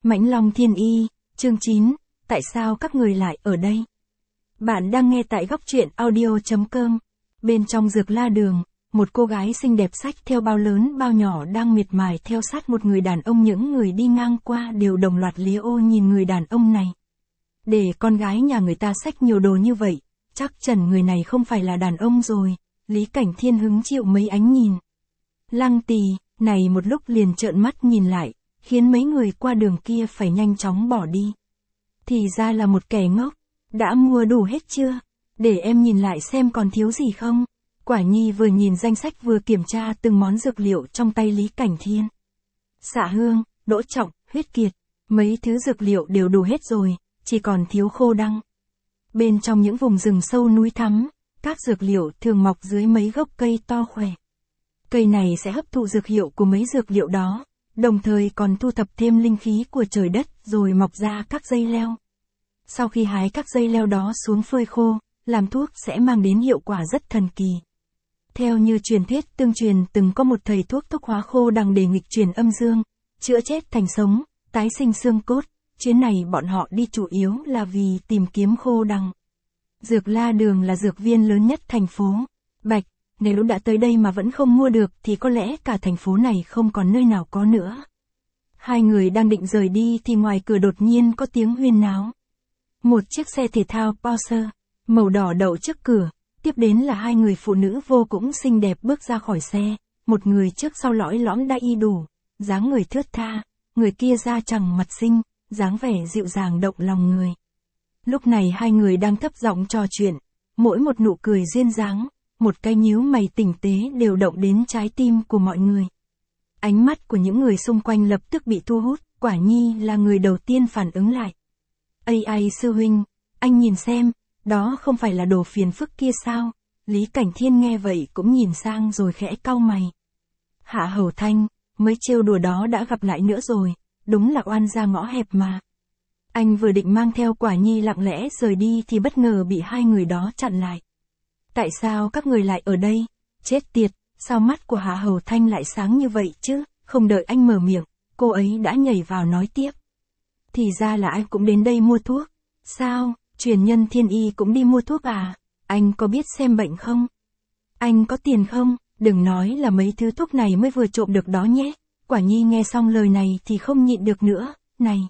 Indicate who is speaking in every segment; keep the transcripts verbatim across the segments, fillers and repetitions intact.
Speaker 1: Mãnh Long Thiên Y, chương chín, tại sao các người lại ở đây? Bạn đang nghe tại góc truyện audio chấm com. Bên trong Dược La Đường, một cô gái xinh đẹp xách theo bao lớn bao nhỏ đang miệt mài theo sát một người đàn ông. Những người đi ngang qua đều đồng loạt liếc ô nhìn người đàn ông này. Để con gái nhà người ta xách nhiều đồ như vậy, chắc chắn người này không phải là đàn ông rồi. Lý Cảnh Thiên hứng chịu mấy ánh nhìn. Lăng Tì, này một lúc liền trợn mắt nhìn lại, khiến mấy người qua đường kia phải nhanh chóng bỏ đi. Thì ra là một kẻ ngốc. Đã mua đủ hết chưa? Để em nhìn lại xem còn thiếu gì không? Quả Nhi vừa nhìn danh sách vừa kiểm tra từng món dược liệu trong tay Lý Cảnh Thiên. Xạ hương, đỗ trọng, huyết kiệt, mấy thứ dược liệu đều đủ hết rồi, chỉ còn thiếu khô đăng. Bên trong những vùng rừng sâu núi thắm, các dược liệu thường mọc dưới mấy gốc cây to khỏe. Cây này sẽ hấp thụ dược hiệu của mấy dược liệu đó, đồng thời còn thu thập thêm linh khí của trời đất rồi mọc ra các dây leo. Sau khi hái các dây leo đó xuống phơi khô, làm thuốc sẽ mang đến hiệu quả rất thần kỳ. Theo như truyền thuyết tương truyền từng có một thầy thuốc thuốc hóa khô đằng để nghịch chuyển âm dương, chữa chết thành sống, tái sinh xương cốt. Chuyến này bọn họ đi chủ yếu là vì tìm kiếm khô đằng. Dược La Đường là dược viên lớn nhất thành phố Bạch, nếu đã tới đây mà vẫn không mua được thì có lẽ cả thành phố này không còn nơi nào có nữa. Hai người đang định rời đi thì ngoài cửa đột nhiên có tiếng huyên náo. Một chiếc xe thể thao Porsche màu đỏ đậu trước cửa, tiếp đến là hai người phụ nữ vô cùng xinh đẹp bước ra khỏi xe, một người trước sau lõi lõm đã y đủ, dáng người thướt tha, người kia da chằng mặt xinh, dáng vẻ dịu dàng động lòng người. Lúc này hai người đang thấp giọng trò chuyện, mỗi một nụ cười duyên dáng, một cái nhíu mày tinh tế đều động đến trái tim của mọi người. Ánh mắt của những người xung quanh lập tức bị thu hút, Quả Nhi là người đầu tiên phản ứng lại. Ây ai sư huynh, anh nhìn xem, đó không phải là đồ phiền phức kia sao? Lý Cảnh Thiên nghe vậy cũng nhìn sang rồi khẽ cau mày. Hạ Hầu Thanh, mấy trêu đùa đó đã gặp lại nữa rồi, đúng là oan ra ngõ hẹp mà. Anh vừa định mang theo Quả Nhi lặng lẽ rời đi thì bất ngờ bị hai người đó chặn lại. Tại sao các người lại ở đây? Chết tiệt, sao mắt của Hạ Hầu Thanh lại sáng như vậy chứ? Không đợi anh mở miệng, cô ấy đã nhảy vào nói tiếp. Thì ra là anh cũng đến đây mua thuốc. Sao, truyền nhân Thiên Y cũng đi mua thuốc à? Anh có biết xem bệnh không? Anh có tiền không? Đừng nói là mấy thứ thuốc này mới vừa trộm được đó nhé. Quả Nhi nghe xong lời này thì không nhịn được nữa. Này,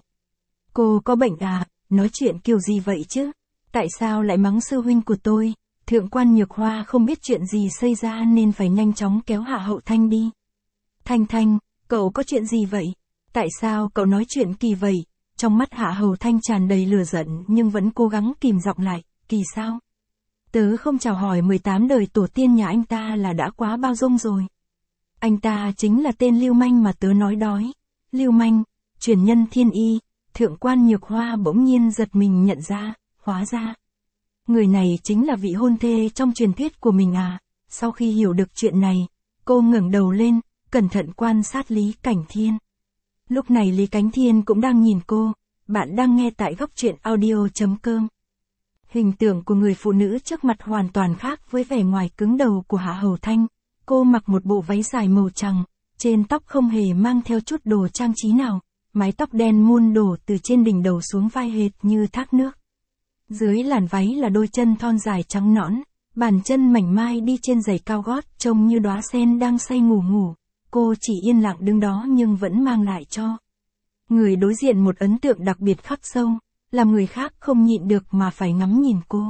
Speaker 1: cô có bệnh à? Nói chuyện kiểu gì vậy chứ? Tại sao lại mắng sư huynh của tôi? Thượng quan Nhược Hoa không biết chuyện gì xảy ra nên phải nhanh chóng kéo Hạ Hậu Thanh đi. Thanh Thanh, cậu có chuyện gì vậy? Tại sao cậu nói chuyện kỳ vậy? Trong mắt Hạ Hầu Thanh tràn đầy lửa giận nhưng vẫn cố gắng kìm giọng lại, kỳ sao? Tớ không chào hỏi mười tám đời tổ tiên nhà anh ta là đã quá bao dung rồi. Anh ta chính là tên lưu manh mà tớ nói đói. Lưu manh, truyền nhân Thiên Y. Thượng quan Nhược Hoa bỗng nhiên giật mình nhận ra, hóa ra. Người này chính là vị hôn thê trong truyền thuyết của mình à? Sau khi hiểu được chuyện này, cô ngẩng đầu lên, cẩn thận quan sát Lý Cảnh Thiên. Lúc này Lý Cảnh Thiên cũng đang nhìn cô, bạn đang nghe tại góc truyện audio chấm com. Hình tượng của người phụ nữ trước mặt hoàn toàn khác với vẻ ngoài cứng đầu của Hạ Hầu Thanh. Cô mặc một bộ váy dài màu trắng, trên tóc không hề mang theo chút đồ trang trí nào, mái tóc đen muôn đổ từ trên đỉnh đầu xuống vai hệt như thác nước. Dưới làn váy là đôi chân thon dài trắng nõn, bàn chân mảnh mai đi trên giày cao gót trông như đóa sen đang say ngủ ngủ. Cô chỉ yên lặng đứng đó nhưng vẫn mang lại cho người đối diện một ấn tượng đặc biệt khắc sâu, làm người khác không nhịn được mà phải ngắm nhìn cô.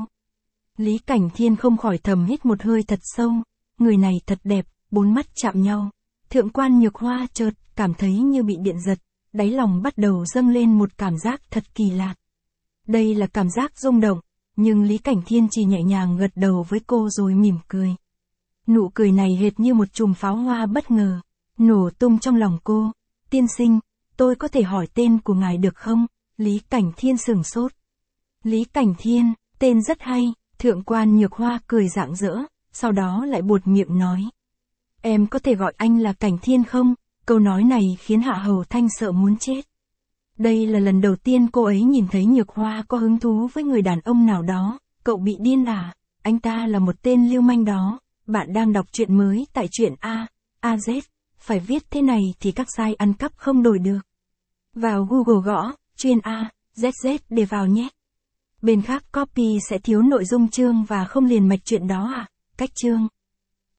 Speaker 1: Lý Cảnh Thiên không khỏi thầm hít một hơi thật sâu, người này thật đẹp, bốn mắt chạm nhau. Thượng quan Nhược Hoa chợt cảm thấy như bị điện giật, đáy lòng bắt đầu dâng lên một cảm giác thật kỳ lạ. Đây là cảm giác rung động, nhưng Lý Cảnh Thiên chỉ nhẹ nhàng gật đầu với cô rồi mỉm cười. Nụ cười này hệt như một chùm pháo hoa bất ngờ, nổ tung trong lòng cô. Tiên sinh, tôi có thể hỏi tên của ngài được không? Lý Cảnh Thiên sửng sốt. Lý Cảnh Thiên, tên rất hay. Thượng quan Nhược Hoa cười rạng rỡ, sau đó lại buột miệng nói. Em có thể gọi anh là Cảnh Thiên không? Câu nói này khiến Hạ Hầu Thanh sợ muốn chết. Đây là lần đầu tiên cô ấy nhìn thấy Nhược Hoa có hứng thú với người đàn ông nào đó. Cậu bị điên à? Anh ta là một tên lưu manh đó. Bạn đang đọc truyện mới tại truyện A, A Z. Phải viết thế này thì các sai ăn cắp không đổi được. Vào Google gõ, chuyên A, Z Z để vào nhé. Bên khác copy sẽ thiếu nội dung chương và không liền mạch chuyện đó à? Cách chương.